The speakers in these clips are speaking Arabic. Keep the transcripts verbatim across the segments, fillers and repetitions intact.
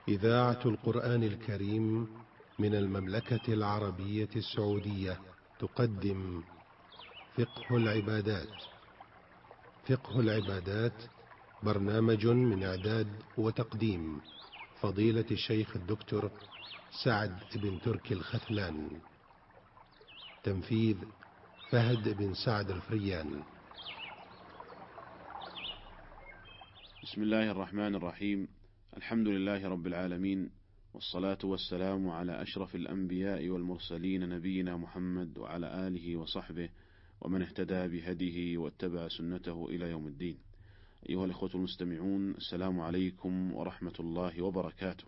إذاعة القرآن الكريم من المملكة العربية السعودية تقدم فقه العبادات. فقه العبادات برنامج من إعداد وتقديم فضيلة الشيخ الدكتور سعد بن تركي الختلان. تنفيذ فهد بن سعد الفريان. بسم الله الرحمن الرحيم. الحمد لله رب العالمين، والصلاة والسلام على أشرف الأنبياء والمرسلين نبينا محمد وعلى آله وصحبه ومن اهتدى بهديه واتبع سنته إلى يوم الدين. أيها الإخوة المستمعون، السلام عليكم ورحمة الله وبركاته.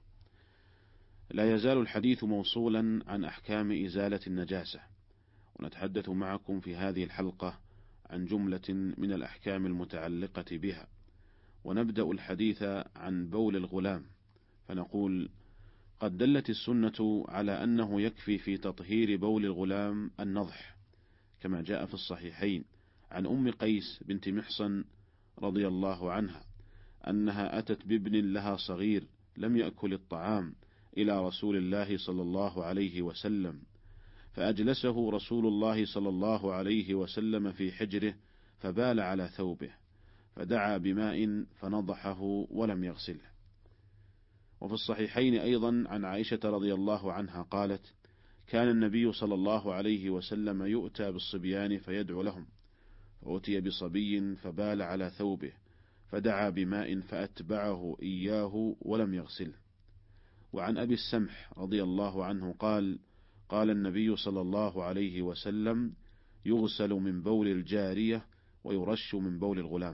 لا يزال الحديث موصولا عن أحكام إزالة النجاسة، ونتحدث معكم في هذه الحلقة عن جملة من الأحكام المتعلقة بها. ونبدأ الحديث عن بول الغلام، فنقول: قد دلت السنة على أنه يكفي في تطهير بول الغلام النضح، كما جاء في الصحيحين عن أم قيس بنت محصن رضي الله عنها أنها أتت بابن لها صغير لم يأكل الطعام إلى رسول الله صلى الله عليه وسلم، فأجلسه رسول الله صلى الله عليه وسلم في حجره فبال على ثوبه، فدعا بماء فنضحه ولم يغسله. وفي الصحيحين أيضا عن عائشة رضي الله عنها قالت: كان النبي صلى الله عليه وسلم يؤتى بالصبيان فيدعو لهم، فأتي بصبي فبال على ثوبه فدعا بماء فأتبعه إياه ولم يغسله. وعن أبي السمح رضي الله عنه قال: قال النبي صلى الله عليه وسلم: يغسل من بول الجارية ويرش من بول الغلام.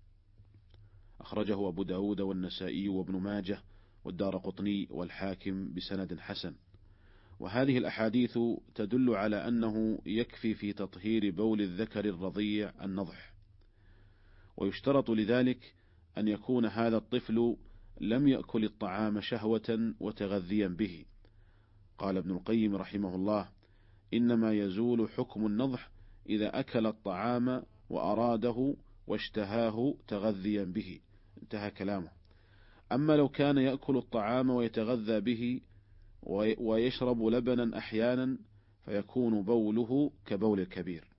أخرجه أبو داود والنسائي وابن ماجه والدارقطني والحاكم بسند حسن. وهذه الأحاديث تدل على أنه يكفي في تطهير بول الذكر الرضيع النضح، ويشترط لذلك أن يكون هذا الطفل لم يأكل الطعام شهوة وتغذيا به. قال ابن القيم رحمه الله: إنما يزول حكم النضح إذا أكل الطعام وأراده واشتهاه تغذيا به، انتهى كلامه. أما لو كان يأكل الطعام ويتغذى به ويشرب لبنا أحيانا فيكون بوله كبول الكبير.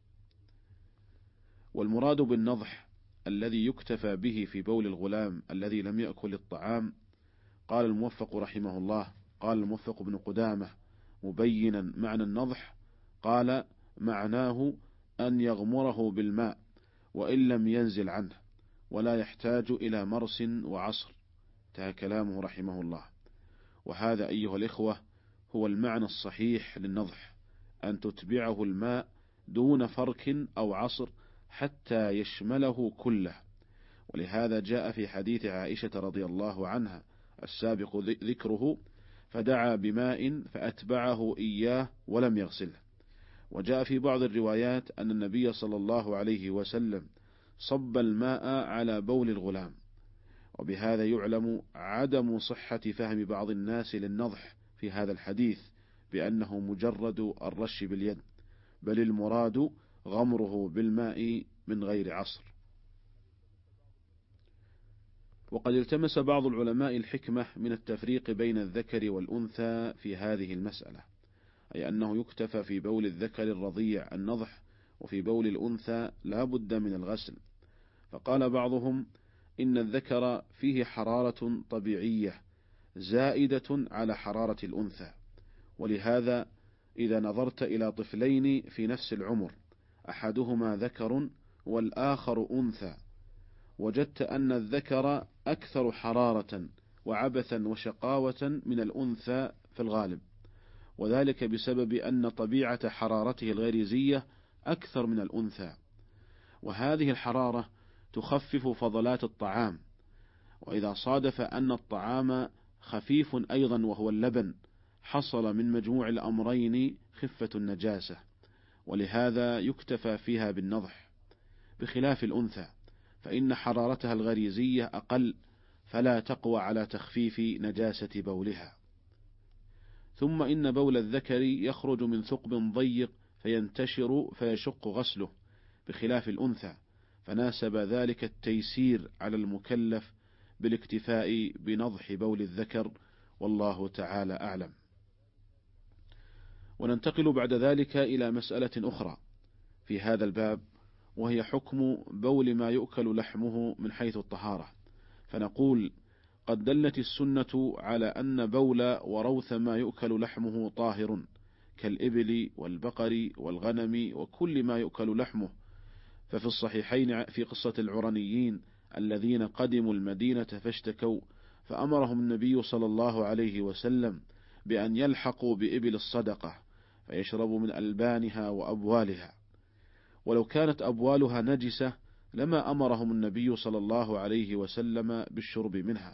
والمراد بالنضح الذي يكتفى به في بول الغلام الذي لم يأكل الطعام. قال الموفق رحمه الله، قال الموفق بن قدامة مبينا معنى النضح، قال: معناه أن يغمره بالماء وإن لم ينزل عنه، ولا يحتاج إلى مرس وعصر، انتهى كلامه رحمه الله. وهذا أيها الإخوة هو المعنى الصحيح للنضح، أن تتبعه الماء دون فرك أو عصر حتى يشمله كله. ولهذا جاء في حديث عائشة رضي الله عنها السابق ذكره: فدعا بماء فأتبعه إياه ولم يغسله. وجاء في بعض الروايات أن النبي صلى الله عليه وسلم صب الماء على بول الغلام. وبهذا يعلم عدم صحة فهم بعض الناس للنضح في هذا الحديث بأنه مجرد الرش باليد، بل المراد غمره بالماء من غير عصر. وقد التمس بعض العلماء الحكمة من التفريق بين الذكر والأنثى في هذه المسألة، أي أنه يكتفى في بول الذكر الرضيع النضح، وفي بول الأنثى لا بد من الغسل. فقال بعضهم: إن الذكر فيه حرارة طبيعية زائدة على حرارة الأنثى، ولهذا إذا نظرت إلى طفلين في نفس العمر أحدهما ذكر والآخر أنثى، وجدت أن الذكر أكثر حرارة وعبثا وشقاوة من الأنثى في الغالب، وذلك بسبب أن طبيعة حرارته الغريزية أكثر من الأنثى. وهذه الحرارة تخفف فضلات الطعام، وإذا صادف أن الطعام خفيف أيضا وهو اللبن حصل من مجموع الأمرين خفة النجاسة، ولهذا يكتفى فيها بالنضح، بخلاف الأنثى فإن حرارتها الغريزية أقل فلا تقوى على تخفيف نجاسة بولها. ثم إن بول الذكر يخرج من ثقب ضيق فينتشر فيشق غسله، بخلاف الأنثى، فناسب ذلك التيسير على المكلف بالاكتفاء بنضح بول الذكر والله تعالى أعلم. وننتقل بعد ذلك إلى مسألة أخرى في هذا الباب، وهي حكم بول ما يؤكل لحمه من حيث الطهارة. فنقول: قد دلت السنة على أن بول وروث ما يؤكل لحمه طاهر، كالإبل والبقر والغنم وكل ما يؤكل لحمه. ففي الصحيحين في قصة العرنيين الذين قدموا المدينة فاشتكوا، فأمرهم النبي صلى الله عليه وسلم بأن يلحقوا بإبل الصدقة فيشربوا من ألبانها وأبوالها، ولو كانت أبوالها نجسة لما أمرهم النبي صلى الله عليه وسلم بالشرب منها.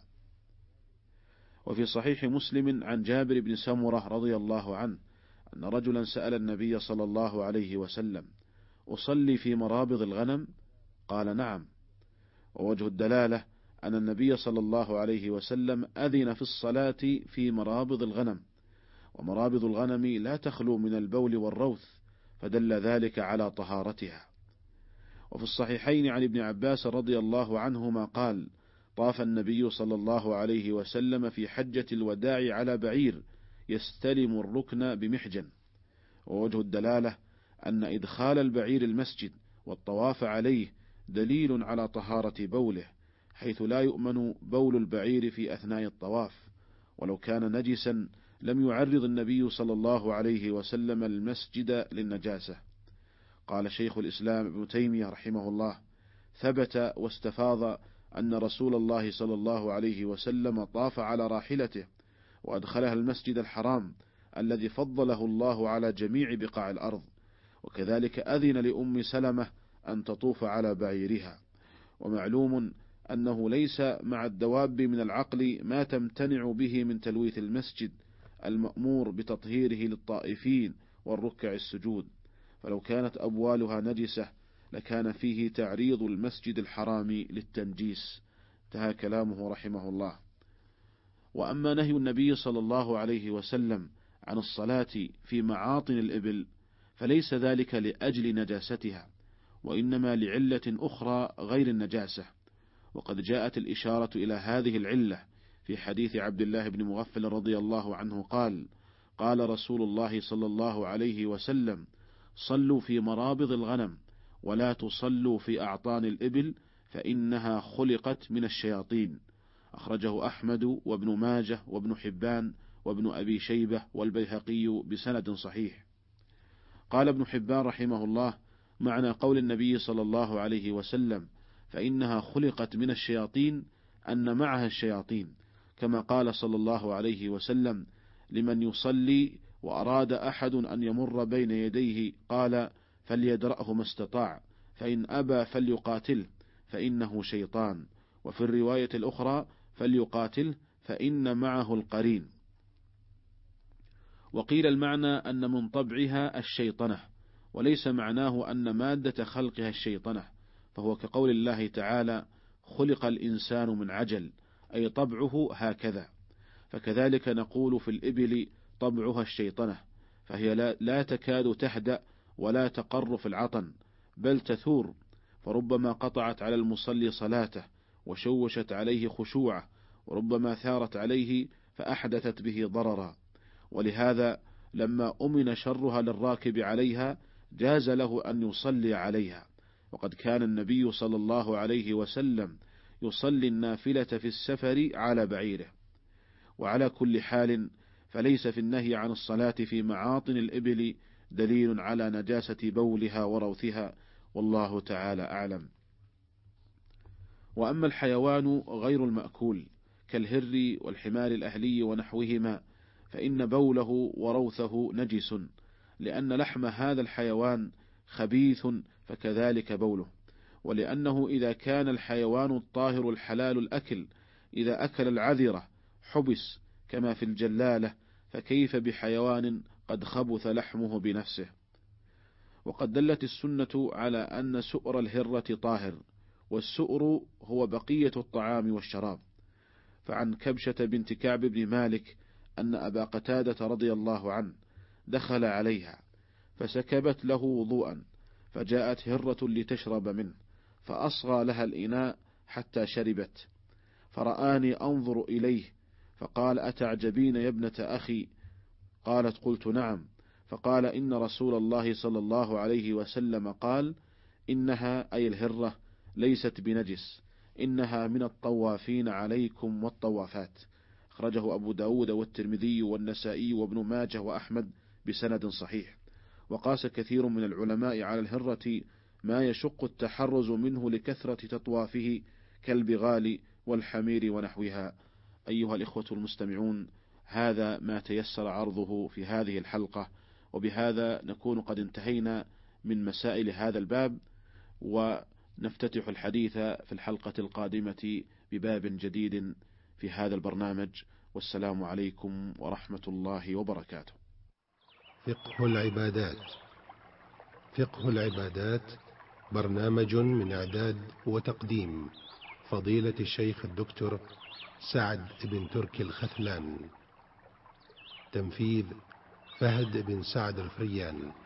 وفي صحيح مسلم عن جابر بن سمرة رضي الله عنه أن رجلا سأل النبي صلى الله عليه وسلم: أصلي في مرابض الغنم؟ قال: نعم. ووجه الدلالة أن النبي صلى الله عليه وسلم أذن في الصلاة في مرابض الغنم، ومرابض الغنم لا تخلو من البول والروث، فدل ذلك على طهارتها. وفي الصحيحين عن ابن عباس رضي الله عنهما قال: طاف النبي صلى الله عليه وسلم في حجة الوداع على بعير يستلم الركن بمحجن. ووجه الدلالة أن إدخال البعير المسجد والطواف عليه دليل على طهارة بوله، حيث لا يؤمن بول البعير في أثناء الطواف، ولو كان نجسا لم يعرض النبي صلى الله عليه وسلم المسجد للنجاسة. قال شيخ الإسلام ابن تيمية رحمه الله: ثبت واستفاض أن رسول الله صلى الله عليه وسلم طاف على راحلته وأدخلها المسجد الحرام الذي فضله الله على جميع بقاع الأرض، وكذلك أذن لأم سلمة أن تطوف على بعيرها. ومعلوم أنه ليس مع الدواب من العقل ما تمتنع به من تلويث المسجد المأمور بتطهيره للطائفين والركع السجود، فلو كانت أبوالها نجسة لكان فيه تعريض المسجد الحرام للتنجيس. انتهى كلامه رحمه الله. وأما نهي النبي صلى الله عليه وسلم عن الصلاة في معاطن الإبل فليس ذلك لأجل نجاستها، وإنما لعلة أخرى غير النجاسة، وقد جاءت الإشارة إلى هذه العلة في حديث عبد الله بن مغفل رضي الله عنه قال: قال رسول الله صلى الله عليه وسلم: صلوا في مرابض الغنم ولا تصلوا في أعطان الإبل فإنها خلقت من الشياطين. أخرجه أحمد وابن ماجه وابن حبان وابن أبي شيبة والبيهقي بسند صحيح. قال ابن حبان رحمه الله: معنى قول النبي صلى الله عليه وسلم فإنها خلقت من الشياطين أن معها الشياطين، كما قال صلى الله عليه وسلم لمن يصلي وأراد أحد أن يمر بين يديه قال: فليدرأه ما استطاع، فإن أبى فليقاتله فإنه شيطان. وفي الرواية الأخرى: فليقاتله فإن معه القرين. وقيل المعنى أن من طبعها الشيطنة، وليس معناه أن مادة خلقها الشيطنة، فهو كقول الله تعالى: خلق الإنسان من عجل، أي طبعه هكذا. فكذلك نقول في الإبل طبعها الشيطنة، فهي لا, لا تكاد تهدأ ولا تقر في العطن، بل تثور، فربما قطعت على المصلي صلاته وشوشت عليه خشوعه، وربما ثارت عليه فأحدثت به ضررا. ولهذا لما أمن شرها للراكب عليها جاز له أن يصلي عليها، وقد كان النبي صلى الله عليه وسلم يصلي النافلة في السفر على بعيره. وعلى كل حال فليس في النهي عن الصلاة في معاطن الإبل دليل على نجاسة بولها وروثها، والله تعالى أعلم. وأما الحيوان غير المأكول كالهر والحمار الأهلي ونحوهما فإن بوله وروثه نجس، لأن لحم هذا الحيوان خبيث فكذلك بوله، ولأنه إذا كان الحيوان الطاهر الحلال الأكل إذا أكل العذرة حبس كما في الجلالة، فكيف بحيوان قد خبث لحمه بنفسه. وقد دلت السنة على أن سؤر الهرة طاهر، والسؤر هو بقية الطعام والشراب. فعن كبشة بنت كعب بن مالك أن أبا قتادة رضي الله عنه دخل عليها فسكبت له وضوءا، فجاءت هرة لتشرب منه فأصغى لها الإناء حتى شربت، فرآني أنظر إليه فقال: أتعجبين يا ابنة أخي؟ قالت: قلت: نعم. فقال: إن رسول الله صلى الله عليه وسلم قال: إنها أي الهرة ليست بنجس، إنها من الطوافين عليكم والطوافات. أخرجه أبو داود والترمذي والنسائي وابن ماجه وأحمد بسند صحيح. وقاس كثير من العلماء على الهرة ما يشق التحرز منه لكثرة تطوافه كالبغال والحمير ونحوها. أيها الإخوة المستمعون، هذا ما تيسر عرضه في هذه الحلقة، وبهذا نكون قد انتهينا من مسائل هذا الباب، ونفتتح الحديث في الحلقة القادمة بباب جديد في هذا البرنامج. والسلام عليكم ورحمة الله وبركاته. فقه العبادات. فقه العبادات برنامج من إعداد وتقديم فضيلة الشيخ الدكتور سعد بن تركي الخثلان. تنفيذ فهد بن سعد الفريان.